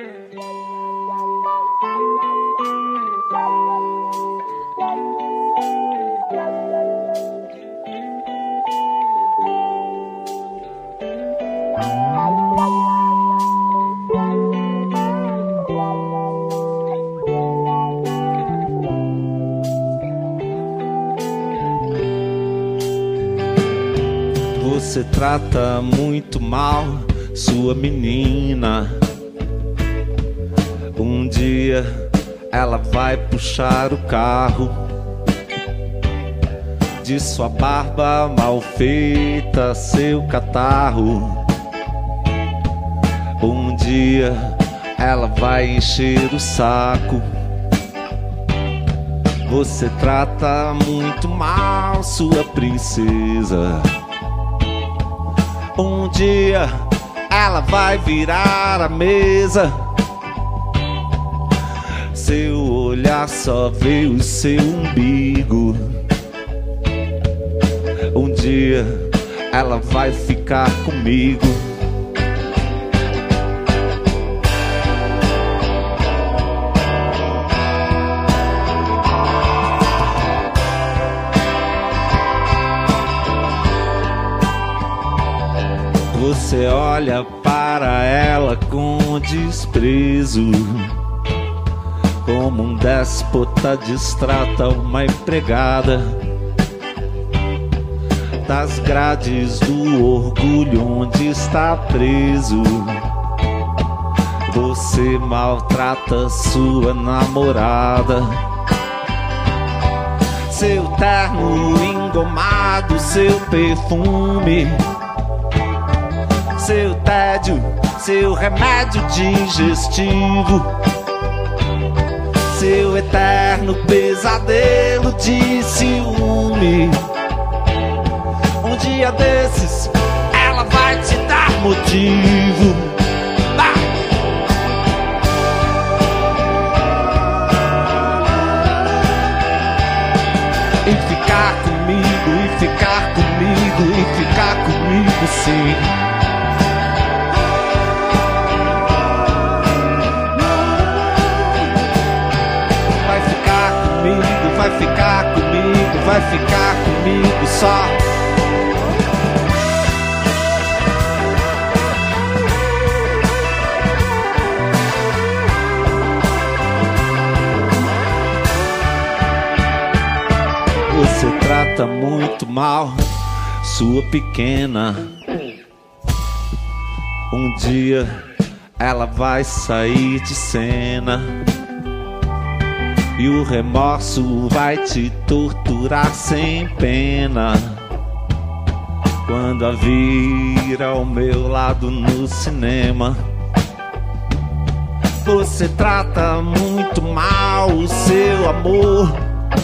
Você trata muito mal sua menina. Um dia ela vai puxar o carro de sua barba mal feita, seu catarro. Um dia ela vai encher o saco. Você trata muito mal sua princesa. Um dia ela vai virar a mesa. Seu olhar só vê o seu umbigo. Um dia ela vai ficar comigo. Você olha para ela com desprezo, como um déspota destrata uma empregada. Das grades do orgulho onde está preso, você maltrata sua namorada. Seu terno engomado, seu perfume, seu tédio, seu remédio digestivo, seu eterno pesadelo de ciúme. Um dia desses ela vai te dar motivo. E ficar comigo, e ficar comigo, e ficar comigo sim. Vai ficar comigo, vai ficar comigo só. Você trata muito mal sua pequena. Um dia ela vai sair de cena. E o remorso vai te torturar sem pena. Quando a vir ao meu lado no cinema. Você trata muito mal o seu amor.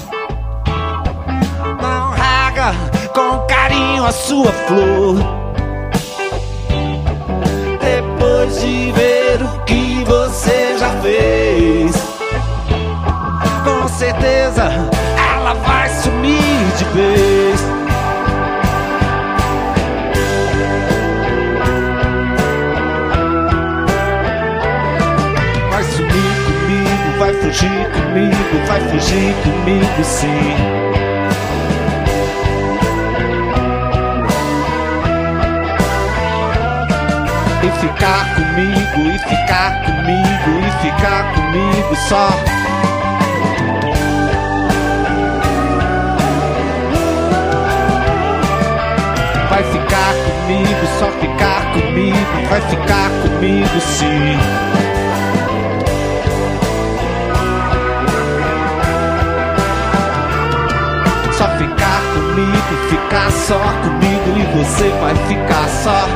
Não rega com carinho a sua flor. Depois de ver o que você já fez, com certeza ela vai sumir de vez. Vai sumir comigo, vai fugir comigo, vai fugir comigo sim. E ficar comigo, e ficar comigo, e ficar comigo só. Vai ficar comigo, só ficar comigo, vai ficar comigo sim. Só ficar comigo, ficar só comigo, e você vai ficar só.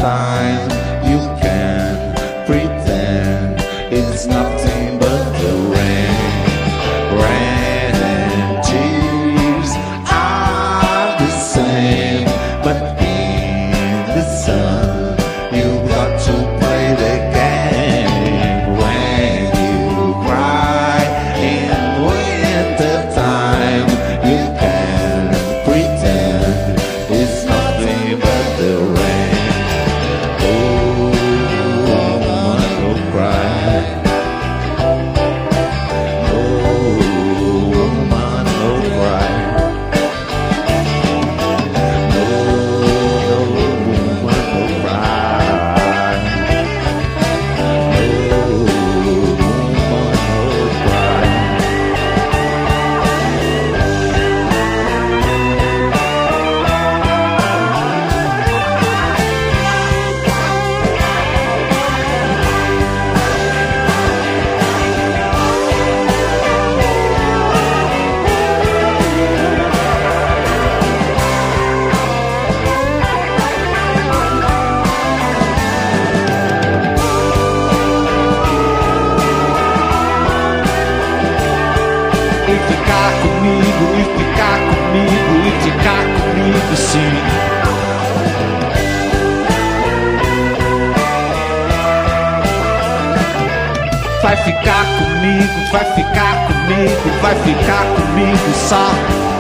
time you can pretend it's nothing but the rain. Rain and tears are the same, but in the sun you got to play the game. When you cry in winter time, you can pretend it's nothing but the rain. Oh, woman, don't cry. Oh, woman, don't cry. No, no, woman, don't cry. No, woman, don't cry. E ficar comigo, e ficar comigo, e ficar comigo sim. Vai ficar comigo, vai ficar comigo, vai ficar comigo só.